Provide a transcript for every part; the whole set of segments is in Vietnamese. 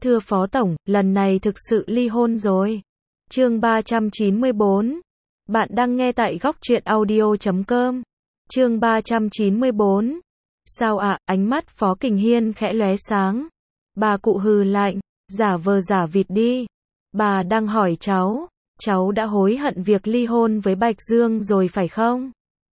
Thưa Phó Tổng, lần này thực sự ly hôn rồi. Chương 394. Bạn đang nghe tại góc truyện audio.com. Chương 394. Sao ạ? Ánh mắt Phó Kình Hiên khẽ lóe sáng. Bà cụ hừ lạnh, giả vờ giả vịt đi. Bà đang hỏi cháu đã hối hận việc ly hôn với Bạch Dương rồi phải không?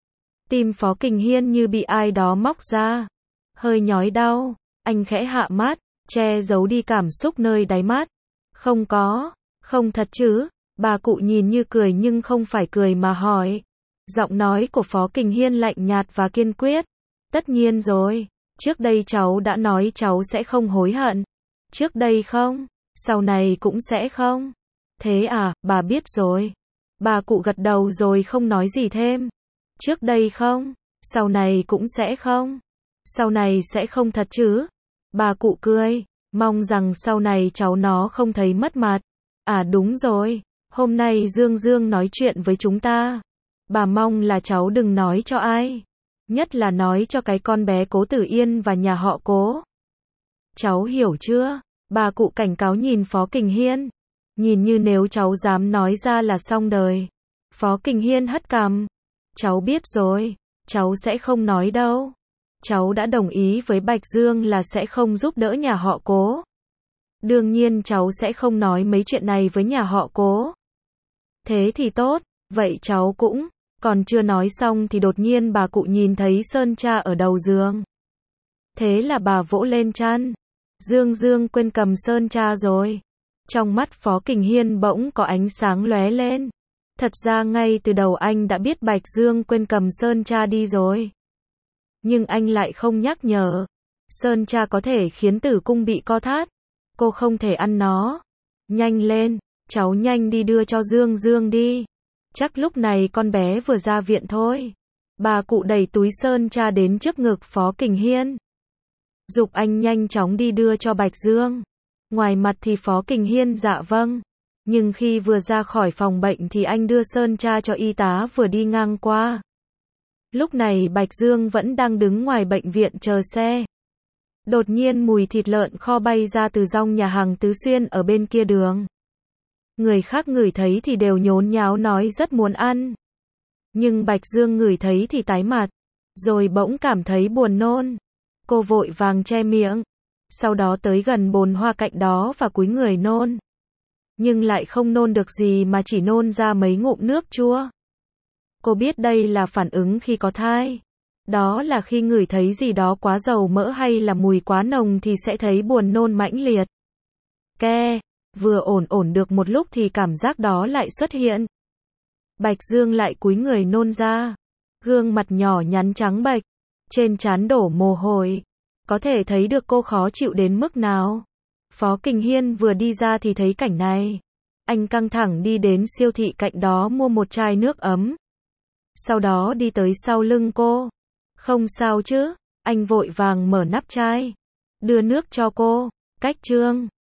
Tim Phó Kình Hiên như bị ai đó móc ra. Hơi nhói đau, anh khẽ hạ mắt, che giấu đi cảm xúc nơi đáy mắt. Không có, không thật chứ? Bà cụ nhìn như cười nhưng không phải cười mà hỏi. Giọng nói của Phó Kình Hiên lạnh nhạt và kiên quyết. Tất nhiên rồi, trước đây cháu đã nói cháu sẽ không hối hận. Trước đây không, sau này cũng sẽ không. Thế à, bà biết rồi. Bà cụ gật đầu rồi không nói gì thêm. Trước đây không, sau này cũng sẽ không. Sau này sẽ không thật chứ? Bà cụ cười, mong rằng sau này cháu nó không thấy mất mặt. À đúng rồi, hôm nay Dương Dương nói chuyện với chúng ta. Bà mong là cháu đừng nói cho ai. Nhất là nói cho cái con bé Cố Tử Yên và nhà họ Cố. Cháu hiểu chưa? Bà cụ cảnh cáo nhìn Phó Kình Hiên. Nhìn như nếu cháu dám nói ra là xong đời. Phó Kình Hiên hất cằm. Cháu biết rồi, cháu sẽ không nói đâu. Cháu đã đồng ý với Bạch Dương là sẽ không giúp đỡ nhà họ Cố. Đương nhiên cháu sẽ không nói mấy chuyện này với nhà họ Cố. Thế thì tốt, vậy cháu cũng. Còn chưa nói xong thì đột nhiên bà cụ nhìn thấy Sơn Tra ở đầu giường. Thế là bà vỗ lên chăn. Dương Dương quên cầm Sơn Tra rồi. Trong mắt Phó Kình Hiên bỗng có ánh sáng lóe lên. Thật ra ngay từ đầu anh đã biết Bạch Dương quên cầm Sơn Tra đi rồi. Nhưng anh lại không nhắc nhở. Sơn Tra có thể khiến tử cung bị co thắt. Cô không thể ăn nó. Nhanh lên, cháu nhanh đi đưa cho Dương Dương đi. Chắc lúc này con bé vừa ra viện thôi. Bà cụ đẩy túi Sơn Tra đến trước ngực Phó Kình Hiên. Giục anh nhanh chóng đi đưa cho Bạch Dương. Ngoài mặt thì Phó Kình Hiên dạ vâng. Nhưng khi vừa ra khỏi phòng bệnh thì anh đưa Sơn Tra cho y tá vừa đi ngang qua. Lúc này Bạch Dương vẫn đang đứng ngoài bệnh viện chờ xe. Đột nhiên mùi thịt lợn kho bay ra từ dòng nhà hàng Tứ Xuyên ở bên kia đường. Người khác ngửi thấy thì đều nhốn nháo nói rất muốn ăn. Nhưng Bạch Dương ngửi thấy thì tái mặt. Rồi bỗng cảm thấy buồn nôn. Cô vội vàng che miệng. Sau đó tới gần bồn hoa cạnh đó và cúi người nôn. Nhưng lại không nôn được gì mà chỉ nôn ra mấy ngụm nước chua. Cô biết đây là phản ứng khi có thai. Đó là khi ngửi thấy gì đó quá dầu mỡ hay là mùi quá nồng thì sẽ thấy buồn nôn mãnh liệt. Vừa ổn được một lúc thì cảm giác đó lại xuất hiện. Bạch Dương lại cúi người nôn ra. Gương mặt nhỏ nhắn trắng bệch. Trên trán đổ mồ hôi. Có thể thấy được cô khó chịu đến mức nào. Phó Kình Hiên vừa đi ra thì thấy cảnh này. Anh căng thẳng đi đến siêu thị cạnh đó mua một chai nước ấm. Sau đó đi tới sau lưng cô. Không sao chứ? Anh vội vàng mở nắp chai. Đưa nước cho cô. Cách chương